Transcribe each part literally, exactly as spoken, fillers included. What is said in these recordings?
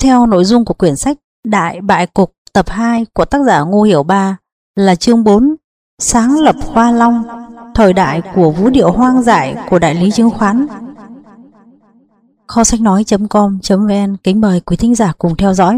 theo nội dung của quyển sách Đại Bại Cục tập hai của tác giả Ngô Hiểu Ba là chương bốn, sáng lập Hoa Long, thời đại của vũ điệu hoang dại của đại lý chứng khoán. Kho sách nói chấm com chấm vn kính mời quý thính giả cùng theo dõi.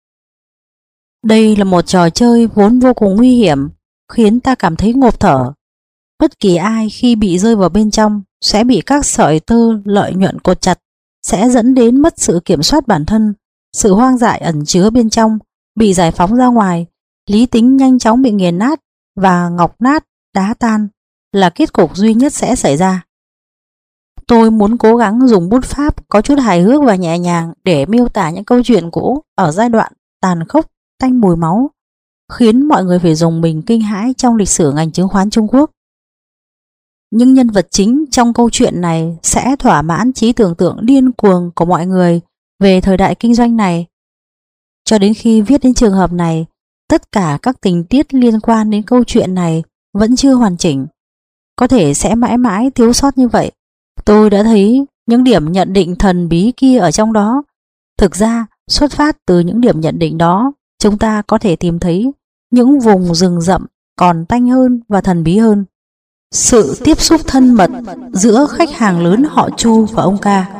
Đây là một trò chơi vốn vô cùng nguy hiểm, khiến ta cảm thấy ngộp thở. Bất kỳ ai khi bị rơi vào bên trong sẽ bị các sợi tơ lợi nhuận cột chặt, sẽ dẫn đến mất sự kiểm soát bản thân. Sự hoang dại ẩn chứa bên trong bị giải phóng ra ngoài, lý tính nhanh chóng bị nghiền nát và ngọc nát, đá tan là kết cục duy nhất sẽ xảy ra. Tôi muốn cố gắng dùng bút pháp có chút hài hước và nhẹ nhàng để miêu tả những câu chuyện cũ ở giai đoạn tàn khốc, tanh mùi máu, khiến mọi người phải rùng mình kinh hãi trong lịch sử ngành chứng khoán Trung Quốc. Những nhân vật chính trong câu chuyện này sẽ thỏa mãn trí tưởng tượng điên cuồng của mọi người về thời đại kinh doanh này. Cho đến khi viết đến trường hợp này, tất cả các tình tiết liên quan đến câu chuyện này vẫn chưa hoàn chỉnh. Có thể sẽ mãi mãi thiếu sót như vậy. Tôi đã thấy những điểm nhận định thần bí kia ở trong đó. Thực ra, xuất phát từ những điểm nhận định đó, chúng ta có thể tìm thấy những vùng rừng rậm còn tanh hơn và thần bí hơn. Sự tiếp xúc thân mật giữa khách hàng lớn họ Chu và ông Ca.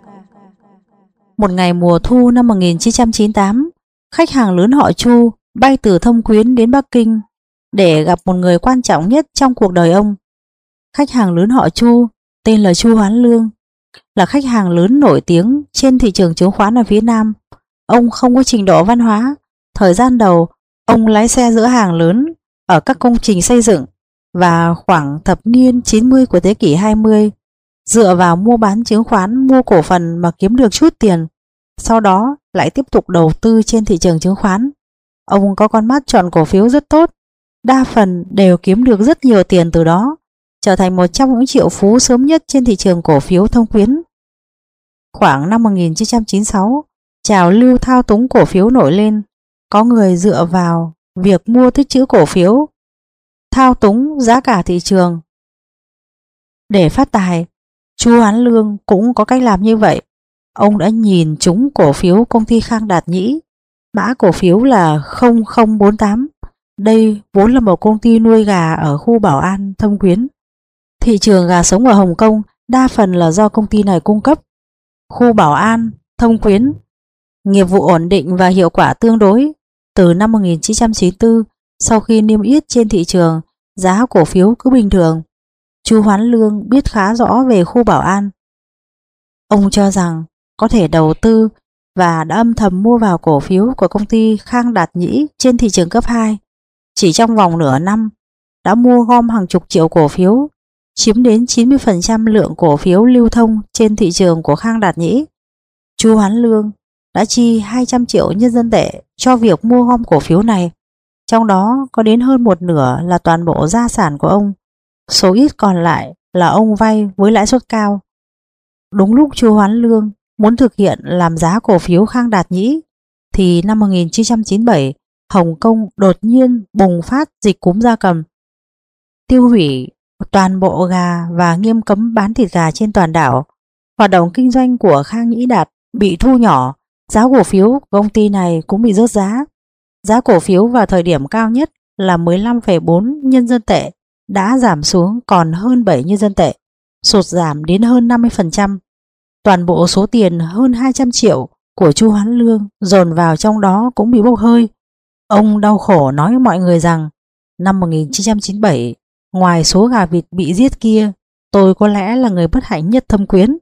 Một ngày mùa thu năm một nghìn chín trăm chín mươi tám, khách hàng lớn họ Chu bay từ Thâm Quyến đến Bắc Kinh để gặp một người quan trọng nhất trong cuộc đời ông. Khách hàng lớn họ Chu tên là Chu Hoán Lương, là khách hàng lớn nổi tiếng trên thị trường chứng khoán ở phía Nam. Ông không có trình độ văn hóa. Thời gian đầu, ông lái xe giữa hàng lớn ở các công trình xây dựng, và khoảng thập niên chín mươi của thế kỷ hai mươi, dựa vào mua bán chứng khoán, mua cổ phần mà kiếm được chút tiền, sau đó lại tiếp tục đầu tư trên thị trường chứng khoán. Ông có con mắt chọn cổ phiếu rất tốt, đa phần đều kiếm được rất nhiều tiền từ đó, trở thành một trong những triệu phú sớm nhất trên thị trường cổ phiếu Thâm Quyến. Khoảng năm một nghìn chín trăm chín mươi sáu, trào lưu thao túng cổ phiếu nổi lên. Có người dựa vào việc mua tích trữ cổ phiếu, thao túng giá cả thị trường để phát tài. Chu Hoán Lương cũng có cách làm như vậy. Ông đã nhìn trúng cổ phiếu công ty Khang Đạt Nhĩ, mã cổ phiếu là không không bốn tám. Đây vốn là một công ty nuôi gà ở khu Bảo An, Thâm Quyến. Thị trường gà sống ở Hồng Kông đa phần là do công ty này cung cấp. Khu Bảo An, Thâm Quyến, nghiệp vụ ổn định và hiệu quả tương đối. Từ năm một nghìn chín trăm chín mươi tư, sau khi niêm yết trên thị trường, giá cổ phiếu cứ bình thường. Chu Hoán Lương biết khá rõ về khu Bảo An. Ông cho rằng có thể đầu tư và đã âm thầm mua vào cổ phiếu của công ty Khang Đạt Nhĩ trên thị trường cấp hai. Chỉ trong vòng nửa năm đã mua gom hàng chục triệu cổ phiếu, chiếm đến chín mươi phần trăm lượng cổ phiếu lưu thông trên thị trường của Khang Đạt Nhĩ. Chu Hoán Lương đã chi hai trăm triệu nhân dân tệ cho việc mua gom cổ phiếu này, trong đó có đến hơn một nửa là toàn bộ gia sản của ông, số ít còn lại là ông vay với lãi suất cao. Đúng lúc Chu Hoán Lương muốn thực hiện làm giá cổ phiếu Khang Đạt Nhĩ thì năm một nghìn chín trăm chín mươi bảy, Hồng Kông đột nhiên bùng phát dịch cúm gia cầm, tiêu hủy toàn bộ gà và nghiêm cấm bán thịt gà trên toàn đảo. Hoạt động kinh doanh của Khang Nhĩ Đạt bị thu nhỏ, giá cổ phiếu của công ty này cũng bị rớt giá. Giá cổ phiếu vào thời điểm cao nhất là mười lăm phẩy bốn nhân dân tệ đã giảm xuống còn hơn bảy nhân dân tệ, sụt giảm đến hơn năm mươi phần trăm. Toàn bộ số tiền hơn hai trăm triệu của Chu Hoán Lương dồn vào trong đó cũng bị bốc hơi. Ông đau khổ nói với mọi người rằng năm một nghìn chín trăm chín mươi bảy, ngoài số gà vịt bị giết kia, tôi có lẽ là người bất hạnh nhất Thâm Quyến.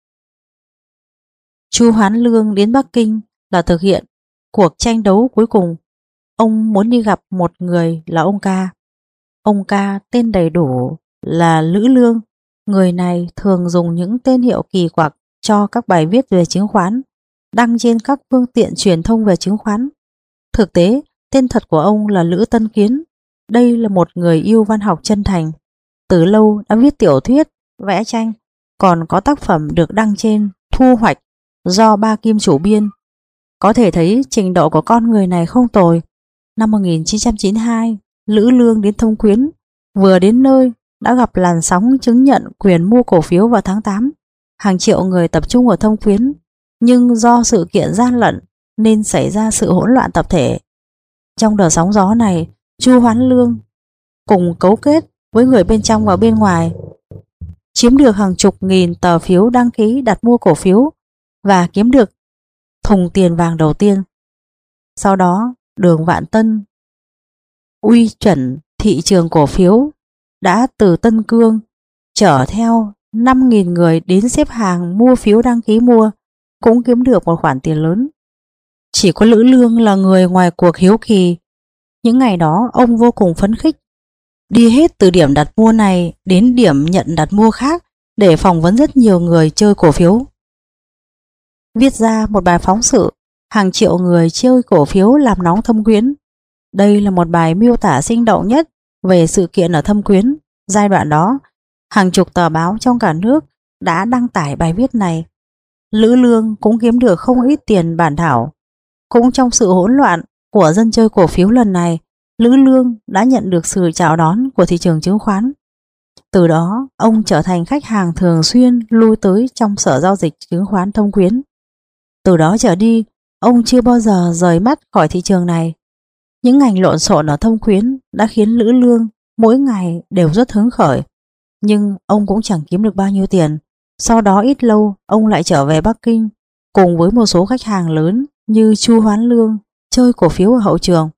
Chu Hoán Lương đến Bắc Kinh là thực hiện cuộc tranh đấu cuối cùng. Ông muốn đi gặp một người là ông Ca. Ông Ca tên đầy đủ là Lữ Lương. Người này thường dùng những tên hiệu kỳ quặc cho các bài viết về chứng khoán, đăng trên các phương tiện truyền thông về chứng khoán. Thực tế, tên thật của ông là Lữ Tân Kiến. Đây là một người yêu văn học chân thành. Từ lâu đã viết tiểu thuyết, vẽ tranh, còn có tác phẩm được đăng trên Thu Hoạch do Ba Kim chủ biên. Có thể thấy trình độ của con người này không tồi. Năm một nghìn chín trăm chín mươi hai, Lữ Lương đến Thâm Quyến. Vừa đến nơi đã gặp làn sóng chứng nhận quyền mua cổ phiếu vào tháng tám. Hàng triệu người tập trung ở Thâm Quyến, nhưng do sự kiện gian lận nên xảy ra sự hỗn loạn tập thể. Trong đợt sóng gió này, Chu Hoán Lương cùng cấu kết với người bên trong và bên ngoài, chiếm được hàng chục nghìn tờ phiếu đăng ký đặt mua cổ phiếu và kiếm được thùng tiền vàng đầu tiên. Sau đó, Đường Vạn Tân uy chuẩn thị trường cổ phiếu đã từ Tân Cương chở theo năm nghìn người đến xếp hàng mua phiếu đăng ký mua, cũng kiếm được một khoản tiền lớn. Chỉ có Lữ Lương là người ngoài cuộc hiếu kỳ. Những ngày đó ông vô cùng phấn khích, đi hết từ điểm đặt mua này đến điểm nhận đặt mua khác để phỏng vấn rất nhiều người chơi cổ phiếu. Viết ra một bài phóng sự hàng triệu người chơi cổ phiếu làm nóng Thâm Quyến. Đây là một bài miêu tả sinh động nhất về sự kiện ở Thâm Quyến. Giai đoạn đó, hàng chục tờ báo trong cả nước đã đăng tải bài viết này. Lữ Lương cũng kiếm được không ít tiền bản thảo. Cũng trong sự hỗn loạn của dân chơi cổ phiếu lần này, Lữ Lương đã nhận được sự chào đón của thị trường chứng khoán. Từ đó, ông trở thành khách hàng thường xuyên lui tới trong sở giao dịch chứng khoán Thâm Quyến. Từ đó trở đi, ông chưa bao giờ rời mắt khỏi thị trường này. Những ngành lộn xộn ở Thâm Quyến đã khiến Lữ Lương mỗi ngày đều rất hứng khởi. Nhưng ông cũng chẳng kiếm được bao nhiêu tiền. Sau đó ít lâu, ông lại trở về Bắc Kinh cùng với một số khách hàng lớn như Chu Hoán Lương chơi cổ phiếu ở hậu trường.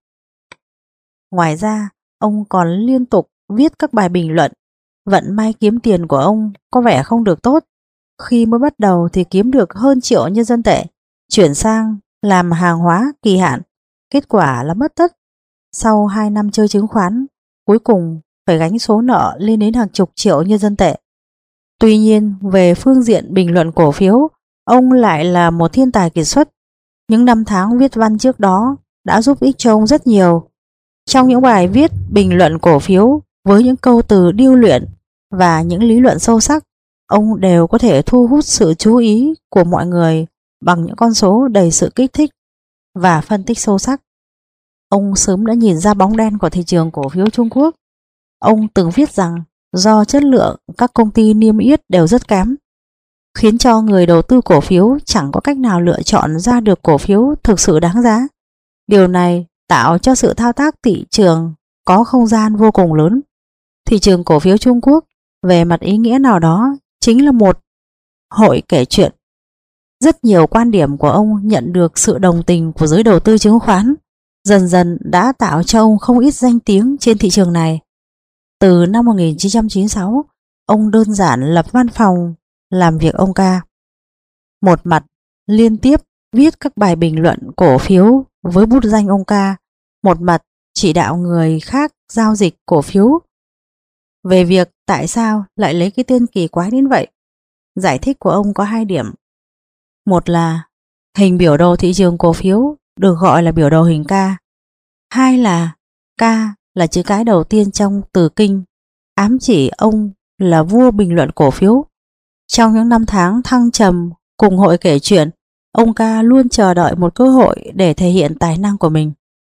Ngoài ra, ông còn liên tục viết các bài bình luận. Vận may kiếm tiền của ông có vẻ không được tốt. Khi mới bắt đầu thì kiếm được hơn triệu nhân dân tệ, chuyển sang làm hàng hóa kỳ hạn. Kết quả là mất tất. Sau hai năm chơi chứng khoán, cuối cùng phải gánh số nợ lên đến hàng chục triệu nhân dân tệ. Tuy nhiên, về phương diện bình luận cổ phiếu, ông lại là một thiên tài kiệt xuất. Những năm tháng viết văn trước đó đã giúp ích cho ông rất nhiều. Trong những bài viết bình luận cổ phiếu với những câu từ điêu luyện và những lý luận sâu sắc, ông đều có thể thu hút sự chú ý của mọi người bằng những con số đầy sự kích thích và phân tích sâu sắc. Ông sớm đã nhìn ra bóng đen của thị trường cổ phiếu Trung Quốc. Ông từng viết rằng do chất lượng các công ty niêm yết đều rất kém, khiến cho người đầu tư cổ phiếu chẳng có cách nào lựa chọn ra được cổ phiếu thực sự đáng giá. Điều này tạo cho sự thao tác thị trường có không gian vô cùng lớn. Thị trường cổ phiếu Trung Quốc về mặt ý nghĩa nào đó chính là một hội kể chuyện. Rất nhiều quan điểm của ông nhận được sự đồng tình của giới đầu tư chứng khoán, dần dần đã tạo cho ông không ít danh tiếng trên thị trường này. Từ năm một nghìn chín trăm chín mươi sáu, ông đơn giản lập văn phòng làm việc ông ca. Một mặt liên tiếp viết các bài bình luận cổ phiếu với bút danh ông ca, một mặt chỉ đạo người khác giao dịch cổ phiếu. Về việc tại sao lại lấy cái tên kỳ quái đến vậy, giải thích của ông có hai điểm. Một là hình biểu đồ thị trường cổ phiếu được gọi là biểu đồ hình K. Hai là K là chữ cái đầu tiên trong từ kinh, ám chỉ ông là vua bình luận cổ phiếu. Trong những năm tháng thăng trầm cùng hội kể chuyện, ông ca luôn chờ đợi một cơ hội để thể hiện tài năng của mình.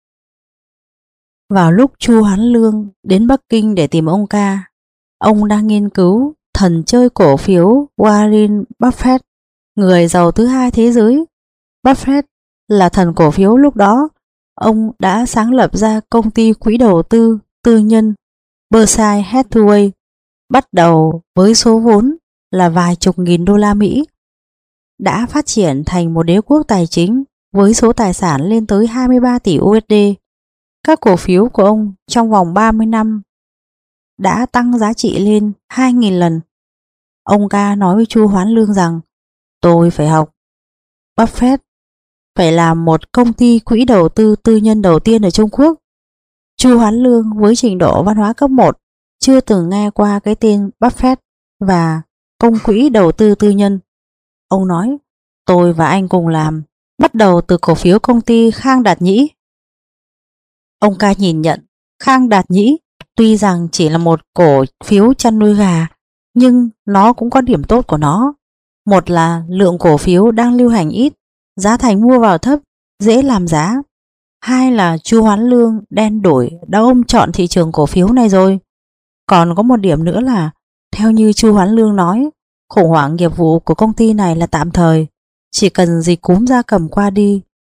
Vào lúc Chu Hoán Lương đến Bắc Kinh để tìm ông ca, ông đang nghiên cứu thần chơi cổ phiếu Warren Buffett, người giàu thứ hai thế giới. Buffett là thần cổ phiếu lúc đó. Ông đã sáng lập ra công ty quỹ đầu tư tư nhân Berkshire Hathaway, bắt đầu với số vốn là vài chục nghìn đô la Mỹ, đã phát triển thành một đế quốc tài chính với số tài sản lên tới hai mươi ba tỷ u ét đê. Các cổ phiếu của ông trong vòng ba mươi năm đã tăng giá trị lên hai nghìn lần. Ông ca nói với Chu Hoán Lương rằng tôi phải học Buffett, phải làm một công ty quỹ đầu tư tư nhân đầu tiên ở Trung Quốc. Chu Hoán Lương với trình độ văn hóa cấp một chưa từng nghe qua cái tên Buffett và công quỹ đầu tư tư nhân. Ông nói tôi và anh cùng làm, bắt đầu từ cổ phiếu công ty Khang Đạt Nhĩ. Ông ca nhìn nhận Khang Đạt Nhĩ tuy rằng chỉ là một cổ phiếu chăn nuôi gà, nhưng nó cũng có điểm tốt của nó. Một là lượng cổ phiếu đang lưu hành ít, giá thành mua vào thấp, dễ làm giá. Hai là Chu Hoán Lương đen đủi đã ôm trọn thị trường cổ phiếu này rồi. Còn có một điểm nữa là, theo như Chu Hoán Lương nói, khủng hoảng nghiệp vụ của công ty này là tạm thời. Chỉ cần dịch cúm gia cầm qua đi,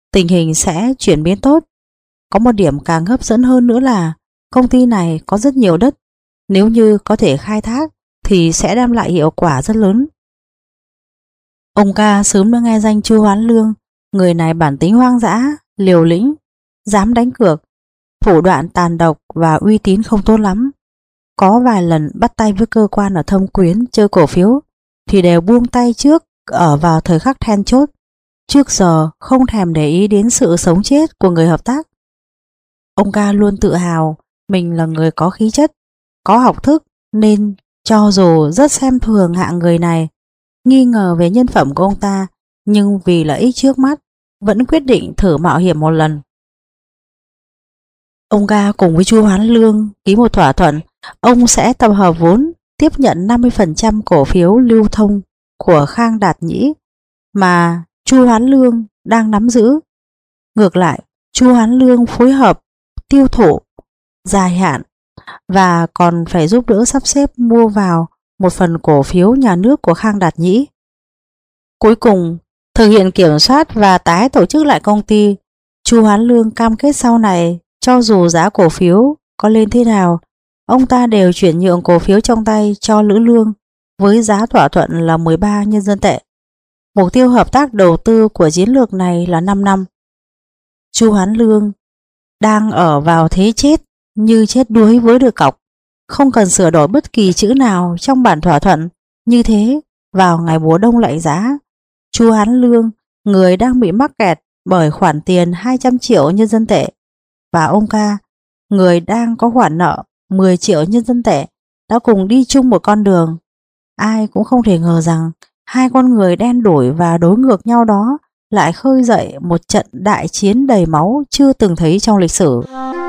tình hình sẽ chuyển biến tốt. Có một điểm càng hấp dẫn hơn nữa là công ty này có rất nhiều đất, nếu như có thể khai thác thì sẽ đem lại hiệu quả rất lớn. Ông ca sớm đã nghe danh Chu Hoán Lương, người này bản tính hoang dã, liều lĩnh, dám đánh cược, thủ đoạn tàn độc và uy tín không tốt lắm. Có vài lần bắt tay với cơ quan ở Thâm Quyến chơi cổ phiếu thì đều buông tay trước ở vào thời khắc then chốt, trước giờ không thèm để ý đến sự sống chết của người hợp tác. Ông ca luôn tự hào mình là người có khí chất, có học thức, nên cho dù rất xem thường hạng người này, nghi ngờ về nhân phẩm của ông ta, nhưng vì lợi ích trước mắt vẫn quyết định thử mạo hiểm một lần. Ông ca cùng với Chu Hoán Lương ký một thỏa thuận, ông sẽ tập hợp vốn tiếp nhận năm mươi phần trăm cổ phiếu lưu thông của Khang Đạt Nhĩ mà Chu Hoán Lương đang nắm giữ. Ngược lại, Chu Hoán Lương phối hợp tiêu thụ dài hạn và còn phải giúp đỡ sắp xếp mua vào một phần cổ phiếu nhà nước của Khang Đạt Nhĩ. Cuối cùng, thực hiện kiểm soát và tái tổ chức lại công ty, Chu Hoán Lương cam kết sau này cho dù giá cổ phiếu có lên thế nào, ông ta đều chuyển nhượng cổ phiếu trong tay cho Lữ Lương với giá thỏa thuận là mười ba nhân dân tệ. Mục tiêu hợp tác đầu tư của chiến lược này là năm năm. Chu Hoán Lương đang ở vào thế chết như chết đuối với được cọc, không cần sửa đổi bất kỳ chữ nào trong bản thỏa thuận. Như thế, vào ngày mùa đông lạnh giá, Chu Hoán Lương, người đang bị mắc kẹt bởi khoản tiền hai trăm triệu nhân dân tệ, và ông ca, người đang có khoản nợ mười triệu nhân dân tệ, đã cùng đi chung một con đường. Ai cũng không thể ngờ rằng hai con người đen đủi và đối ngược nhau đó lại khơi dậy một trận đại chiến đầy máu chưa từng thấy trong lịch sử.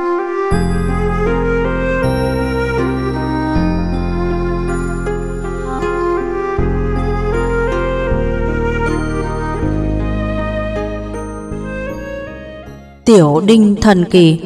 Tiểu Đinh thần kỳ.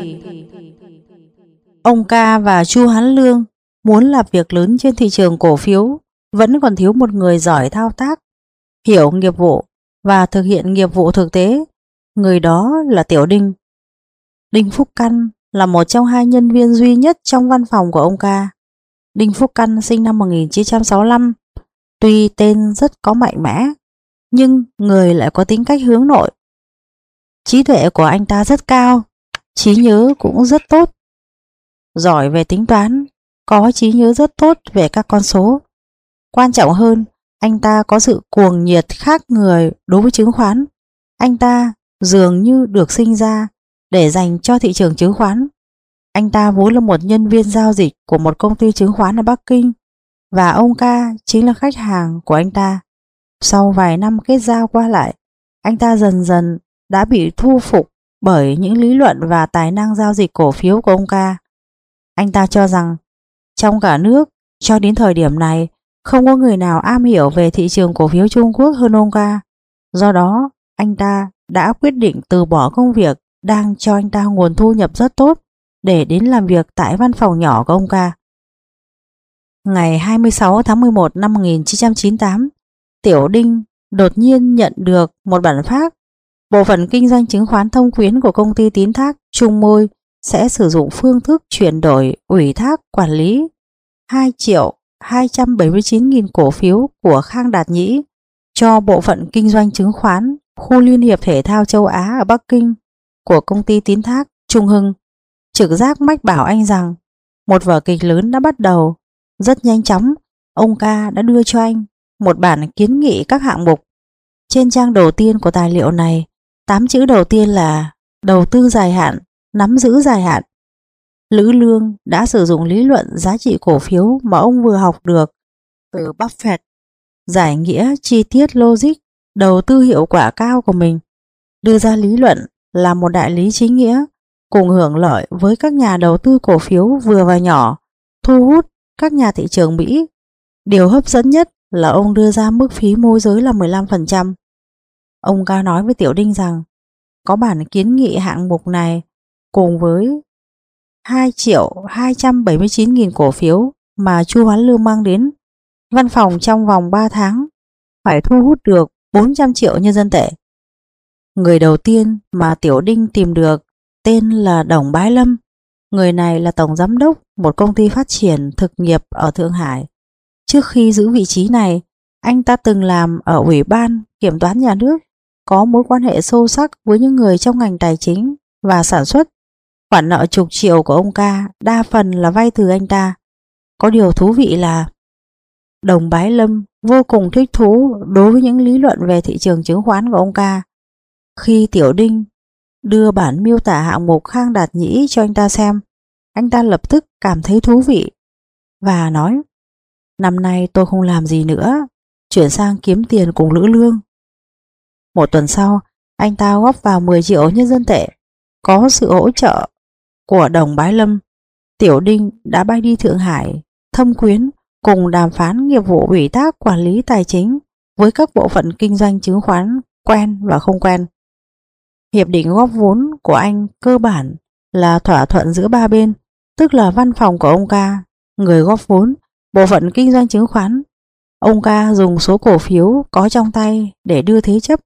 Ông ca và Chu Hoán Lương muốn làm việc lớn trên thị trường cổ phiếu, vẫn còn thiếu một người giỏi thao tác, hiểu nghiệp vụ và thực hiện nghiệp vụ thực tế. Người đó là Tiểu Đinh. Đinh Phúc Căn là một trong hai nhân viên duy nhất trong văn phòng của ông ca. Đinh Phúc Căn sinh năm một nghìn chín trăm sáu mươi lăm, tuy tên rất có mạnh mẽ, nhưng người lại có tính cách hướng nội. Trí tuệ của anh ta rất cao, trí nhớ cũng rất tốt. Giỏi về tính toán, có trí nhớ rất tốt về các con số. Quan trọng hơn, anh ta có sự cuồng nhiệt khác người đối với chứng khoán. Anh ta dường như được sinh ra để dành cho thị trường chứng khoán. Anh ta vốn là một nhân viên giao dịch của một công ty chứng khoán ở Bắc Kinh, và ông ca chính là khách hàng của anh ta. Sau vài năm kết giao qua lại, anh ta dần dần đã bị thu phục bởi những lý luận và tài năng giao dịch cổ phiếu của ông ca. Anh ta cho rằng trong cả nước cho đến thời điểm này không có người nào am hiểu về thị trường cổ phiếu Trung Quốc hơn ông ca. Do đó, anh ta đã quyết định từ bỏ công việc đang cho anh ta nguồn thu nhập rất tốt để đến làm việc tại văn phòng nhỏ của ông ca. Ngày hai mươi sáu tháng mười một năm một nghìn chín trăm chín mươi tám, Tiểu Đinh đột nhiên nhận được một bản phát. Bộ phận kinh doanh chứng khoán Thông Quyến của công ty tín thác Trung Môi sẽ sử dụng phương thức chuyển đổi ủy thác quản lý hai triệu hai trăm bảy mươi chín nghìn cổ phiếu của Khang Đạt Nhĩ cho bộ phận kinh doanh chứng khoán khu Liên hiệp Thể thao Châu Á ở Bắc Kinh của công ty tín thác Trung Hưng. Trực giác mách bảo anh rằng một vở kịch lớn đã bắt đầu. Rất nhanh chóng, ông ca đã đưa cho anh một bản kiến nghị các hạng mục. Trên trang đầu tiên của tài liệu này, tám chữ đầu tiên là đầu tư dài hạn, nắm giữ dài hạn. Lữ Lương đã sử dụng lý luận giá trị cổ phiếu mà ông vừa học được từ Buffett, giải nghĩa chi tiết logic đầu tư hiệu quả cao của mình, đưa ra lý luận là một đại lý chính nghĩa, cùng hưởng lợi với các nhà đầu tư cổ phiếu vừa và nhỏ, thu hút các nhà thị trường Mỹ. Điều hấp dẫn nhất là ông đưa ra mức phí môi giới là mười lăm phần trăm. Ông ca nói với Tiểu Đinh rằng có bản kiến nghị hạng mục này cùng với hai triệu hai trăm bảy mươi chín nghìn cổ phiếu mà Chu Hoán Lương mang đến văn phòng trong vòng ba tháng phải thu hút được bốn trăm triệu nhân dân tệ. Người đầu tiên mà Tiểu Đinh tìm được tên là Đồng Bái Lâm. Người này là tổng giám đốc một công ty phát triển thực nghiệp ở Thượng Hải. Trước khi giữ vị trí này, anh ta từng làm ở Ủy ban Kiểm toán Nhà nước, có mối quan hệ sâu sắc với những người trong ngành tài chính và sản xuất. Khoản nợ chục triệu của ông ca đa phần là vay từ anh ta. Có điều thú vị là Đồng Bái Lâm vô cùng thích thú đối với những lý luận về thị trường chứng khoán của ông ca. Khi Tiểu Đinh đưa bản miêu tả hạng mục Khang Đạt Nhĩ cho anh ta xem, anh ta lập tức cảm thấy thú vị và nói: năm nay tôi không làm gì nữa, chuyển sang kiếm tiền cùng Lữ Lương. Một tuần sau, anh ta góp vào mười triệu nhân dân tệ. Có sự hỗ trợ của Đồng Bái Lâm, Tiểu Đinh đã bay đi Thượng Hải thâm quyến cùng đàm phán nghiệp vụ ủy thác quản lý tài chính với các bộ phận kinh doanh chứng khoán quen và không quen. Hiệp định góp vốn của anh cơ bản là thỏa thuận giữa ba bên, tức là văn phòng của ông ca, người góp vốn, bộ phận kinh doanh chứng khoán. Ông ca dùng số cổ phiếu có trong tay để đưa thế chấp.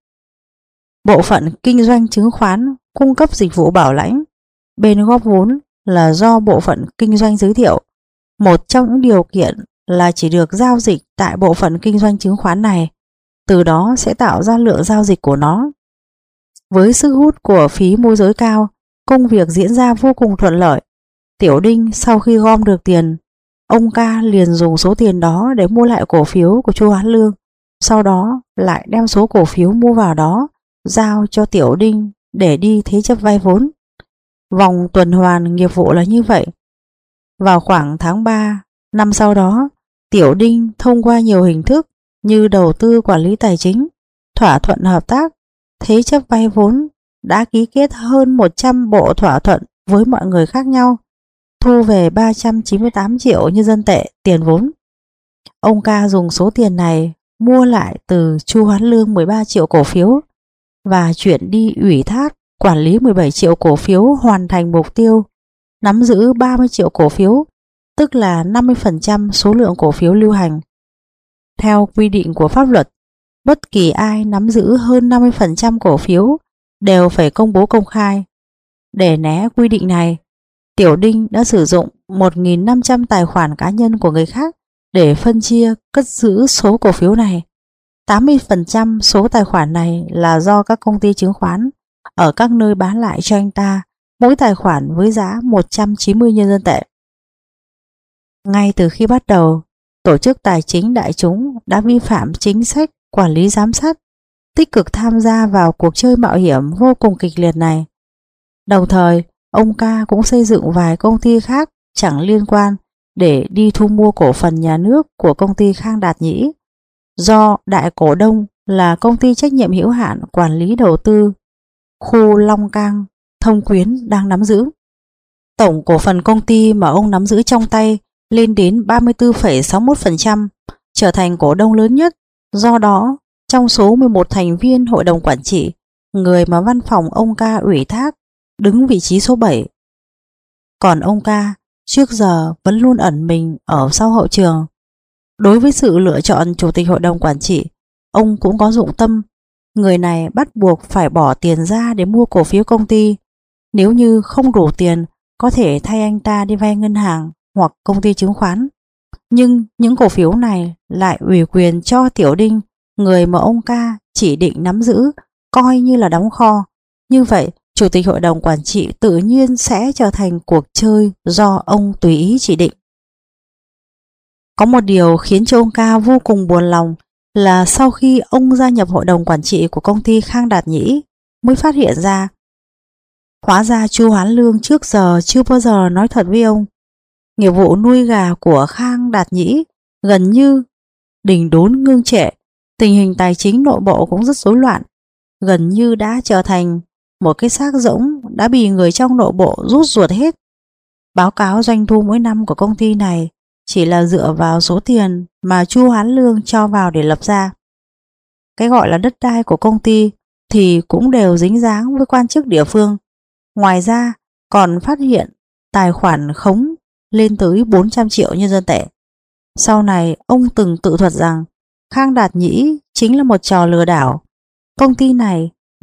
Bộ phận kinh doanh chứng khoán cung cấp dịch vụ bảo lãnh. Bên góp vốn là do bộ phận kinh doanh giới thiệu. Một trong những điều kiện là chỉ được giao dịch tại bộ phận kinh doanh chứng khoán này, từ đó sẽ tạo ra lượng giao dịch của nó. Với sức hút của phí môi giới cao, công việc diễn ra vô cùng thuận lợi. Tiểu Đinh sau khi gom được tiền, ông ca liền dùng số tiền đó để mua lại cổ phiếu của Chu Hoán Lương, sau đó lại đem số cổ phiếu mua vào đó giao cho Tiểu Đinh để đi thế chấp vay vốn. Vòng tuần hoàn nghiệp vụ là như vậy. Vào khoảng tháng ba năm sau đó, Tiểu Đinh thông qua nhiều hình thức như đầu tư quản lý tài chính, thỏa thuận hợp tác, thế chấp vay vốn đã ký kết hơn một trăm bộ thỏa thuận với mọi người khác nhau, thu về ba trăm chín mươi tám triệu nhân dân tệ tiền vốn. Ông ca dùng số tiền này mua lại từ Chu Hoán Lương mười ba triệu cổ phiếu và chuyển đi ủy thác quản lý mười bảy triệu cổ phiếu, hoàn thành mục tiêu nắm giữ ba mươi triệu cổ phiếu, tức là năm mươi phần trăm số lượng cổ phiếu lưu hành. Theo quy định của pháp luật, bất kỳ ai nắm giữ hơn năm mươi phần trăm cổ phiếu đều phải công bố công khai. Để né quy định này, Tiểu Đinh đã sử dụng một nghìn năm trăm tài khoản cá nhân của người khác để phân chia cất giữ số cổ phiếu này. tám mươi phần trăm số tài khoản này là do các công ty chứng khoán ở các nơi bán lại cho anh ta, mỗi tài khoản với giá một trăm chín mươi nhân dân tệ. Ngay từ khi bắt đầu, tổ chức tài chính đại chúng đã vi phạm chính sách quản lý giám sát, tích cực tham gia vào cuộc chơi mạo hiểm vô cùng kịch liệt này. Đồng thời, ông ca cũng xây dựng vài công ty khác chẳng liên quan để đi thu mua cổ phần nhà nước của công ty Khang Đạt Nhĩ, do đại cổ đông là công ty trách nhiệm hữu hạn quản lý đầu tư khu Long Cang, Thông Quyến đang nắm giữ. Tổng cổ phần công ty mà ông nắm giữ trong tay lên đến ba mươi tư phẩy sáu mươi mốt phần trăm, trở thành cổ đông lớn nhất. Do đó, trong số mười một thành viên hội đồng quản trị, người mà văn phòng ông ca ủy thác đứng vị trí số bảy. Còn ông ca trước giờ vẫn luôn ẩn mình ở sau hậu trường. Đối với sự lựa chọn chủ tịch hội đồng quản trị, ông cũng có dụng tâm. Người này bắt buộc phải bỏ tiền ra để mua cổ phiếu công ty. Nếu như không đủ tiền, có thể thay anh ta đi vay ngân hàng hoặc công ty chứng khoán. Nhưng những cổ phiếu này lại ủy quyền cho Tiểu Đinh, người mà ông ca chỉ định nắm giữ, coi như là đóng kho. Như vậy, chủ tịch hội đồng quản trị tự nhiên sẽ trở thành cuộc chơi do ông tùy ý chỉ định. Có một điều khiến cho ông ca vô cùng buồn lòng là sau khi ông gia nhập hội đồng quản trị của công ty Khang Đạt Nhĩ mới phát hiện ra. Hóa ra Chu Hoán Lương trước giờ chưa bao giờ nói thật với ông. Nghiệp vụ nuôi gà của Khang Đạt Nhĩ gần như đình đốn ngưng trệ, tình hình tài chính nội bộ cũng rất rối loạn, gần như đã trở thành một cái xác rỗng đã bị người trong nội bộ rút ruột hết. Báo cáo doanh thu mỗi năm của công ty này chỉ là dựa vào số tiền mà Chu Hoán Lương cho vào để lập ra. Cái gọi là đất đai của công ty thì cũng đều dính dáng với quan chức địa phương. Ngoài ra còn phát hiện tài khoản khống lên tới bốn trăm triệu nhân dân tệ. Sau này ông từng tự thuật rằng Khang Đạt Nhĩ chính là một trò lừa đảo. Công ty này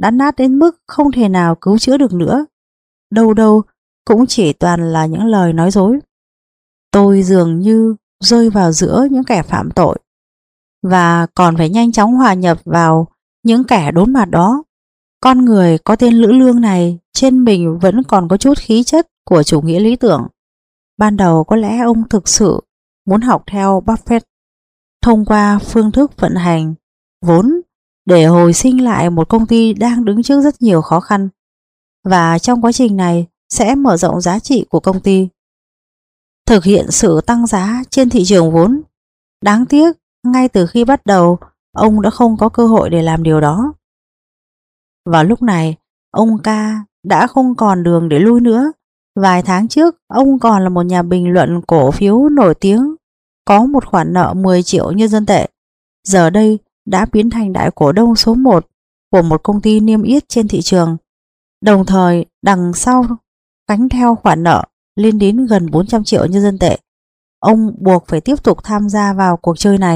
đã nát đến mức không thể nào cứu chữa được nữa. Đâu đâu cũng chỉ toàn là những lời nói dối. Tôi dường như rơi vào giữa những kẻ phạm tội và còn phải nhanh chóng hòa nhập vào những kẻ đốn mặt đó. Con người có tên Lữ Lương này trên mình vẫn còn có chút khí chất của chủ nghĩa lý tưởng. Ban đầu có lẽ ông thực sự muốn học theo Buffett thông qua phương thức vận hành vốn để hồi sinh lại một công ty đang đứng trước rất nhiều khó khăn, và trong quá trình này sẽ mở rộng giá trị của công ty, thực hiện sự tăng giá trên thị trường vốn. Đáng tiếc, ngay từ khi bắt đầu, ông đã không có cơ hội để làm điều đó. Vào lúc này, ông Ca đã không còn đường để lui nữa. Vài tháng trước, ông còn là một nhà bình luận cổ phiếu nổi tiếng, có một khoản nợ mười triệu nhân dân tệ. Giờ đây đã biến thành đại cổ đông số một của một công ty niêm yết trên thị trường. Đồng thời, đằng sau gánh theo khoản nợ lên đến gần bốn trăm triệu nhân dân tệ. Ông buộc phải tiếp tục tham gia vào cuộc chơi này.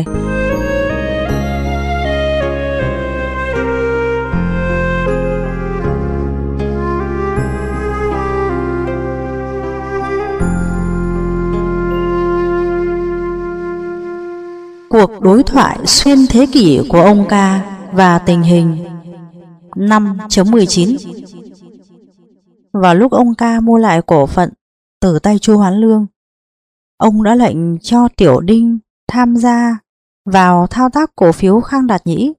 Cuộc đối thoại xuyên thế kỷ của ông Ca và tình hình năm chấm mười chín. Vào lúc ông Ca mua lại cổ phận từ tay Chu Hoán Lương, ông đã lệnh cho Tiểu Đinh tham gia vào thao tác cổ phiếu Khang Đạt Nhĩ.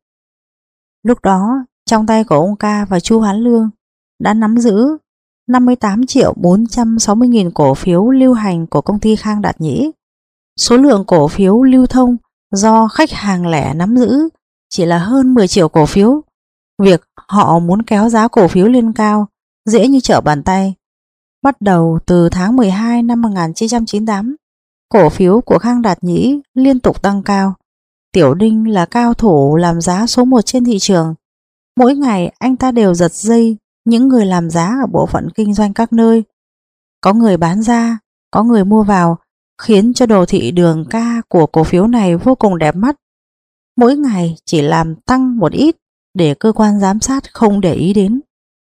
Lúc đó, trong tay của ông Ca và Chu Hoán Lương đã nắm giữ năm mươi tám triệu bốn trăm sáu mươi nghìn cổ phiếu lưu hành của công ty Khang Đạt Nhĩ. Số lượng cổ phiếu lưu thông do khách hàng lẻ nắm giữ chỉ là hơn mười triệu cổ phiếu. Việc họ muốn kéo giá cổ phiếu lên cao dễ như trở bàn tay. Bắt đầu từ tháng mười hai năm một nghìn chín trăm chín mươi tám, cổ phiếu của Khang Đạt Nhĩ liên tục tăng cao. Tiểu Đinh là cao thủ làm giá số một trên thị trường. Mỗi ngày anh ta đều giật dây những người làm giá ở bộ phận kinh doanh các nơi. Có người bán ra, có người mua vào, khiến cho đồ thị đường ca của cổ phiếu này vô cùng đẹp mắt. Mỗi ngày chỉ làm tăng một ít để cơ quan giám sát không để ý đến.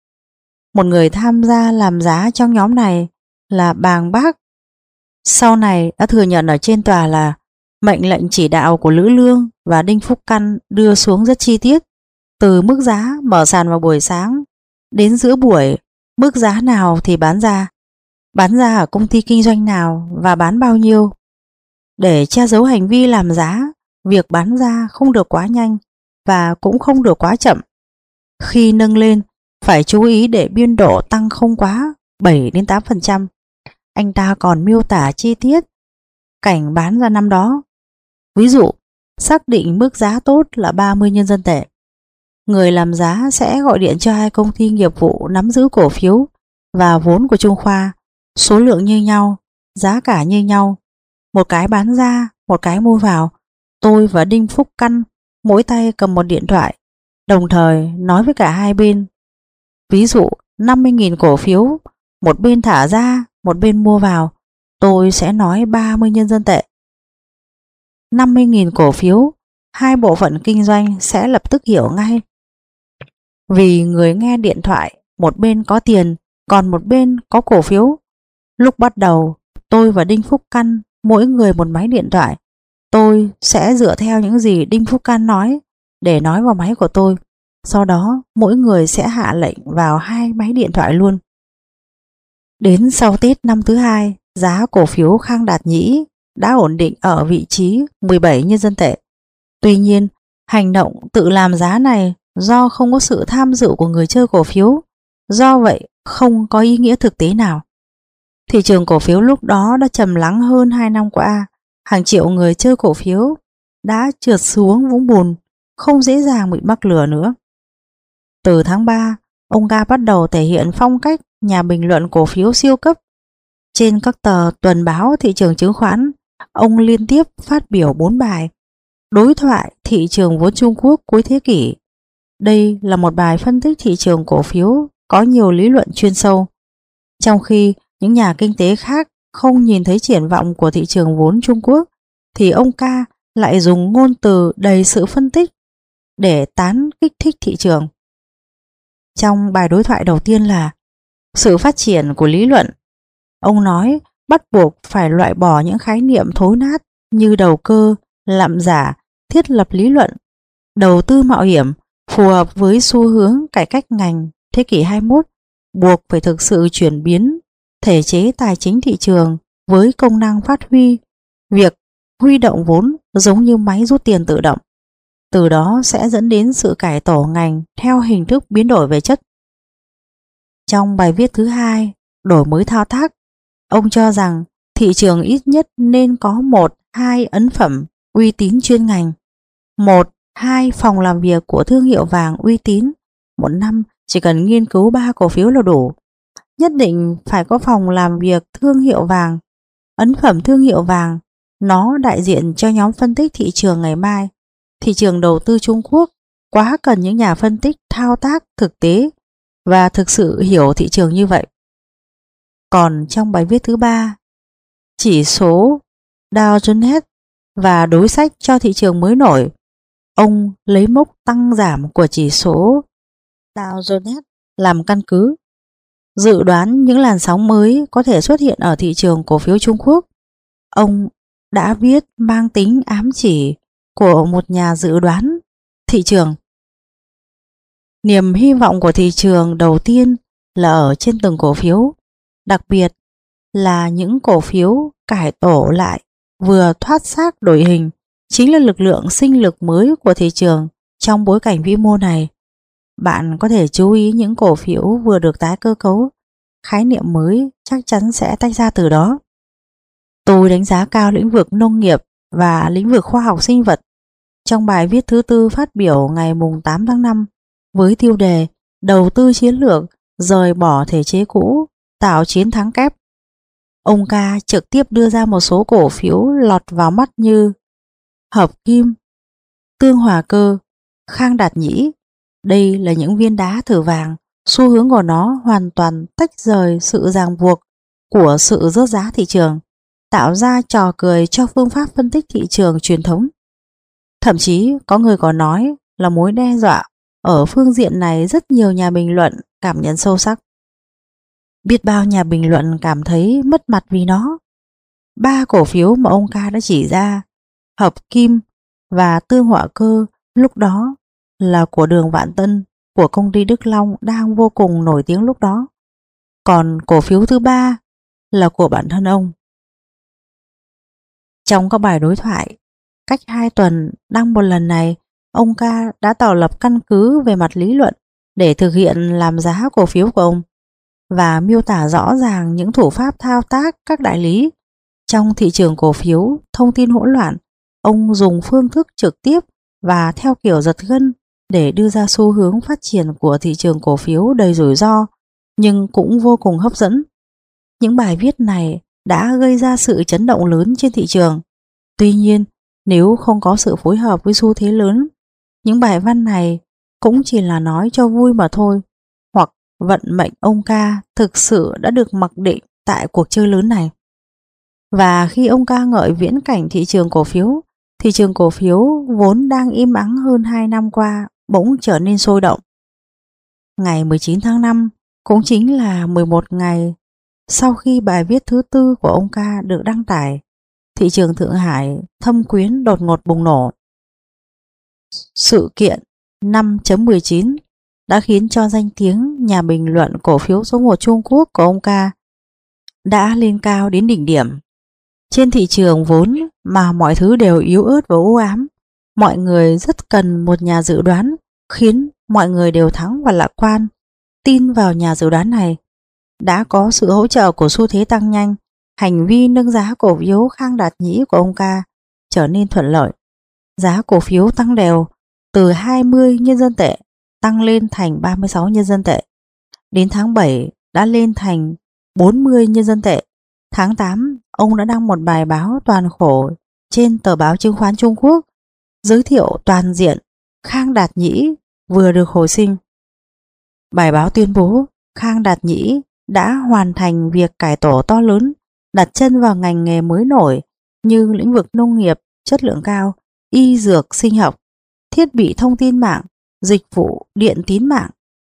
Một người tham gia làm giá trong nhóm này là Bàng Bác, sau này đã thừa nhận ở trên tòa là mệnh lệnh chỉ đạo của Lữ Lương và Đinh Phúc Căn đưa xuống rất chi tiết, từ mức giá mở sàn vào buổi sáng đến giữa buổi, mức giá nào thì bán ra, bán ra ở công ty kinh doanh nào và bán bao nhiêu. Để che giấu hành vi làm giá, việc bán ra không được quá nhanh và cũng không được quá chậm. Khi nâng lên, phải chú ý để biên độ tăng không quá bảy đến tám phần trăm. Anh ta còn miêu tả chi tiết cảnh bán ra năm đó. Ví dụ, xác định mức giá tốt là ba mươi nhân dân tệ. Người làm giá sẽ gọi điện cho hai công ty nghiệp vụ nắm giữ cổ phiếu và vốn của Trung Khoa, số lượng như nhau, giá cả như nhau. Một cái bán ra, một cái mua vào. Tôi và Đinh Phúc Căn mỗi tay cầm một điện thoại, đồng thời nói với cả hai bên. Ví dụ năm mươi nghìn cổ phiếu, một bên thả ra, một bên mua vào, tôi sẽ nói ba mươi nhân dân tệ. năm mươi nghìn cổ phiếu, hai bộ phận kinh doanh sẽ lập tức hiểu ngay. Vì người nghe điện thoại, một bên có tiền, còn một bên có cổ phiếu. Lúc bắt đầu, tôi và Đinh Phúc Căn mỗi người một máy điện thoại. Tôi sẽ dựa theo những gì Đinh Phúc Căn nói để nói vào máy của tôi. Sau đó mỗi người sẽ hạ lệnh vào hai máy điện thoại luôn. Đến sau Tết năm thứ hai, giá cổ phiếu Khang Đạt Nhĩ đã ổn định ở vị trí mười bảy nhân dân tệ. Tuy nhiên, hành động tự làm giá này do không có sự tham dự của người chơi cổ phiếu, do vậy không có ý nghĩa thực tế nào. Thị trường cổ phiếu lúc đó đã trầm lắng hơn hai năm qua. Hàng triệu người chơi cổ phiếu đã trượt xuống vũng bùn, không dễ dàng bị mắc lừa nữa. Từ tháng ba, ông Ca bắt đầu thể hiện phong cách nhà bình luận cổ phiếu siêu cấp. Trên các tờ tuần báo thị trường chứng khoán, ông liên tiếp phát biểu bốn bài đối thoại thị trường vốn Trung Quốc cuối thế kỷ. Đây là một bài phân tích thị trường cổ phiếu có nhiều lý luận chuyên sâu. Trong khi những nhà kinh tế khác không nhìn thấy triển vọng của thị trường vốn Trung Quốc, thì ông Ca lại dùng ngôn từ đầy sự phân tích để tán kích thích thị trường. Trong bài đối thoại đầu tiên là sự phát triển của lý luận, ông nói bắt buộc phải loại bỏ những khái niệm thối nát như đầu cơ, lạm giả, thiết lập lý luận, đầu tư mạo hiểm, phù hợp với xu hướng cải cách ngành thế kỷ hai mươi mốt, buộc phải thực sự chuyển biến thể chế tài chính thị trường với công năng phát huy việc huy động vốn giống như máy rút tiền tự động. Từ đó sẽ dẫn đến sự cải tổ ngành theo hình thức biến đổi về chất. Trong bài viết thứ hai, đổi mới thao tác, ông cho rằng thị trường ít nhất nên có một, hai ấn phẩm uy tín chuyên ngành, một, hai phòng làm việc của thương hiệu vàng uy tín. Một năm chỉ cần nghiên cứu ba cổ phiếu là đủ. Nhất định phải có phòng làm việc thương hiệu vàng. Ấn phẩm thương hiệu vàng, nó đại diện cho nhóm phân tích thị trường ngày mai. Thị trường đầu tư Trung Quốc quá cần những nhà phân tích thao tác thực tế và thực sự hiểu thị trường như vậy. Còn trong bài viết thứ ba, chỉ số Dow Jones và đối sách cho thị trường mới nổi, ông lấy mốc tăng giảm của chỉ số Dow Jones làm căn cứ, dự đoán những làn sóng mới có thể xuất hiện ở thị trường cổ phiếu Trung Quốc. Ông đã viết mang tính ám chỉ của một nhà dự đoán thị trường. Niềm hy vọng của thị trường đầu tiên là ở trên từng cổ phiếu, đặc biệt là những cổ phiếu cải tổ lại vừa thoát xác đổi hình, chính là lực lượng sinh lực mới của thị trường trong bối cảnh vĩ mô này. Bạn có thể chú ý những cổ phiếu vừa được tái cơ cấu, khái niệm mới chắc chắn sẽ tách ra từ đó. Tôi đánh giá cao lĩnh vực nông nghiệp và lĩnh vực khoa học sinh vật. Trong bài viết thứ tư phát biểu ngày tám tháng năm với tiêu đề Đầu tư chiến lược, rời bỏ thể chế cũ, tạo chiến thắng kép, ông Ca trực tiếp đưa ra một số cổ phiếu lọt vào mắt như Hợp Kim, Tương Hòa Cơ, Khang Đạt Nhĩ. Đây là những viên đá thử vàng, xu hướng của nó hoàn toàn tách rời sự ràng buộc của sự rớt giá thị trường, tạo ra trò cười cho phương pháp phân tích thị trường truyền thống. Thậm chí có người còn nói là mối đe dọa. Ở phương diện này rất nhiều nhà bình luận cảm nhận sâu sắc. Biết bao nhà bình luận cảm thấy mất mặt vì nó. Ba cổ phiếu mà ông Ca đã chỉ ra, Hợp Kim và Tương Họa Cơ, lúc đó là của Đường Vạn Tân, của công ty Đức Long đang vô cùng nổi tiếng lúc đó. Còn cổ phiếu thứ ba là của bản thân ông. Trong các bài đối thoại, cách hai tuần đăng một lần này, ông Ca đã tạo lập căn cứ về mặt lý luận để thực hiện làm giá cổ phiếu của ông và miêu tả rõ ràng những thủ pháp thao tác các đại lý. Trong thị trường cổ phiếu thông tin hỗn loạn, ông dùng phương thức trực tiếp và theo kiểu giật gân để đưa ra xu hướng phát triển của thị trường cổ phiếu đầy rủi ro nhưng cũng vô cùng hấp dẫn. Những bài viết này đã gây ra sự chấn động lớn trên thị trường. Tuy nhiên, nếu không có sự phối hợp với xu thế lớn, những bài văn này cũng chỉ là nói cho vui mà thôi, hoặc vận mệnh ông Ca thực sự đã được mặc định tại cuộc chơi lớn này. Và khi ông ca ngợi viễn cảnh thị trường cổ phiếu, thị trường cổ phiếu vốn đang im ắng hơn hai năm qua bỗng trở nên sôi động. Ngày mười chín tháng năm cũng chính là mười một ngày sau khi bài viết thứ tư của ông ca được đăng tải, thị trường Thượng Hải thâm quyến đột ngột bùng nổ. Sự kiện năm chấm mười chín đã khiến cho danh tiếng nhà bình luận cổ phiếu số một Trung Quốc của ông ca đã lên cao đến đỉnh điểm. Trên thị trường vốn mà mọi thứ đều yếu ớt và u ám, mọi người rất cần một nhà dự đoán khiến mọi người đều thắng và lạc quan, tin vào nhà dự đoán này. Đã có sự hỗ trợ của xu thế tăng nhanh, hành vi nâng giá cổ phiếu Khang Đạt Nhĩ của ông ca trở nên thuận lợi. Giá cổ phiếu tăng đều từ hai mươi nhân dân tệ tăng lên thành ba mươi sáu nhân dân tệ. Đến tháng bảy đã lên thành bốn mươi nhân dân tệ. Tháng tám, ông đã đăng một bài báo toàn khổ trên tờ báo chứng khoán Trung Quốc, giới thiệu toàn diện Khang Đạt Nhĩ vừa được hồi sinh. Bài báo tuyên bố Khang Đạt Nhĩ đã hoàn thành việc cải tổ to lớn, đặt chân vào ngành nghề mới nổi như lĩnh vực nông nghiệp chất lượng cao, y dược sinh học, thiết bị thông tin mạng, dịch vụ điện tín mạng,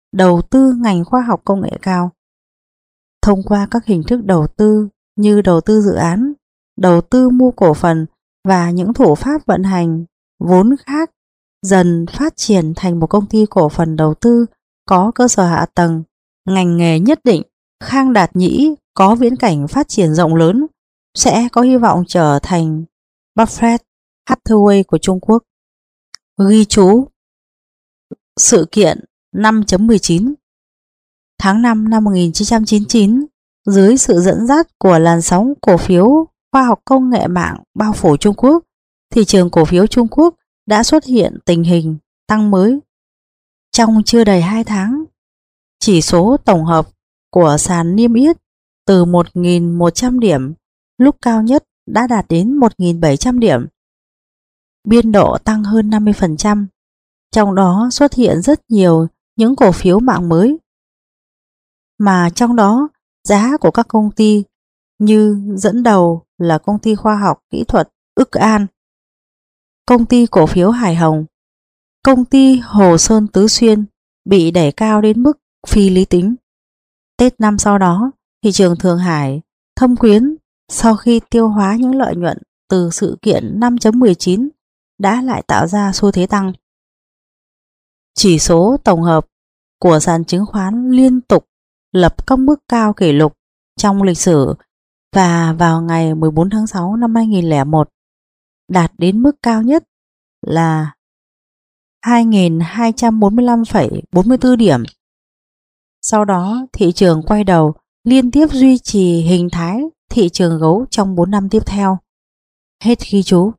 đầu tư ngành khoa học công nghệ cao. Thông qua các hình thức đầu tư như đầu tư dự án, đầu tư mua cổ phần và những thủ pháp vận hành vốn khác, dần phát triển thành một công ty cổ phần đầu tư có cơ sở hạ tầng, ngành nghề nhất định. Khang Đạt Nhĩ có viễn cảnh phát triển rộng lớn, sẽ có hy vọng trở thành Buffett Hathaway của Trung Quốc. Ghi chú sự kiện năm mười chín tháng năm năm một nghìn chín trăm chín mươi chín, dưới sự dẫn dắt của làn sóng cổ phiếu khoa học công nghệ mạng bao phủ Trung Quốc, thị trường cổ phiếu Trung Quốc đã xuất hiện tình hình tăng mới. Trong chưa đầy hai tháng, chỉ số tổng hợp của sàn niêm yết từ một nghìn một trăm điểm, lúc cao nhất đã đạt đến một nghìn bảy trăm điểm. Biên độ tăng hơn năm mươi phần trăm, trong đó xuất hiện rất nhiều những cổ phiếu mạng mới, mà trong đó giá của các công ty như dẫn đầu là công ty khoa học kỹ thuật Ức An, công ty cổ phiếu Hải Hồng, công ty Hồ Sơn Tứ Xuyên bị đẩy cao đến mức phi lý tính. Tết năm sau đó, thị trường Thượng Hải, Thâm Quyến sau khi tiêu hóa những lợi nhuận từ sự kiện năm mười chín đã lại tạo ra xu thế tăng. Chỉ số tổng hợp của sàn chứng khoán liên tục lập các mức cao kỷ lục trong lịch sử, và vào ngày mười bốn tháng sáu năm hai nghìn lẻ một đạt đến mức cao nhất là hai nghìn hai trăm bốn mươi lăm phẩy bốn mươi tư điểm. Sau đó thị trường quay đầu liên tiếp duy trì hình thái thị trường gấu trong bốn năm tiếp theo. Hết ghi chú.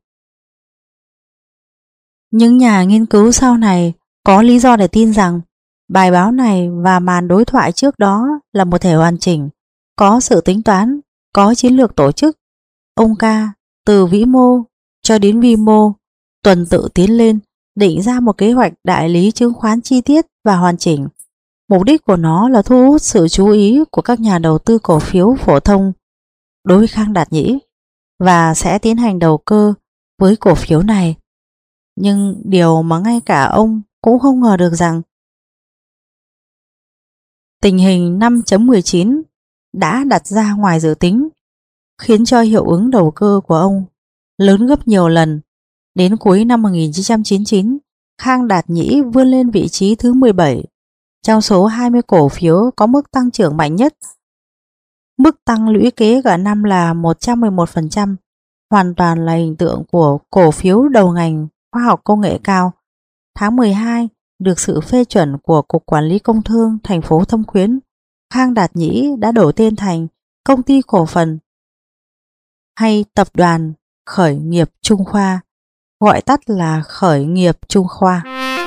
Những nhà nghiên cứu sau này có lý do để tin rằng bài báo này và màn đối thoại trước đó là một thể hoàn chỉnh, có sự tính toán, có chiến lược tổ chức. Ông Ca từ vĩ mô cho đến vi mô tuần tự tiến lên, định ra một kế hoạch đại lý chứng khoán chi tiết và hoàn chỉnh. Mục đích của nó là thu hút sự chú ý của các nhà đầu tư cổ phiếu phổ thông đối với Khang Đạt Nhĩ, và sẽ tiến hành đầu cơ với cổ phiếu này. Nhưng điều mà ngay cả ông cũng không ngờ được rằng tình hình năm mười chín đã đặt ra ngoài dự tính, khiến cho hiệu ứng đầu cơ của ông lớn gấp nhiều lần. Đến cuối năm một nghìn chín trăm chín mươi chín, Khang Đạt Nhĩ vươn lên vị trí thứ mười bảy trong số hai mươi cổ phiếu có mức tăng trưởng mạnh nhất. Mức tăng lũy kế cả năm là một trăm mười một phần trăm, hoàn toàn là hình tượng của cổ phiếu đầu ngành khoa học công nghệ cao. Tháng mười hai, được sự phê chuẩn của Cục Quản lý Công thương thành phố Thâm Quyến, Khang Đạt Nhĩ đã đổi tên thành Công ty Cổ phần hay Tập đoàn Khởi nghiệp Trung Khoa, gọi tắt là Khởi nghiệp Trung Khoa.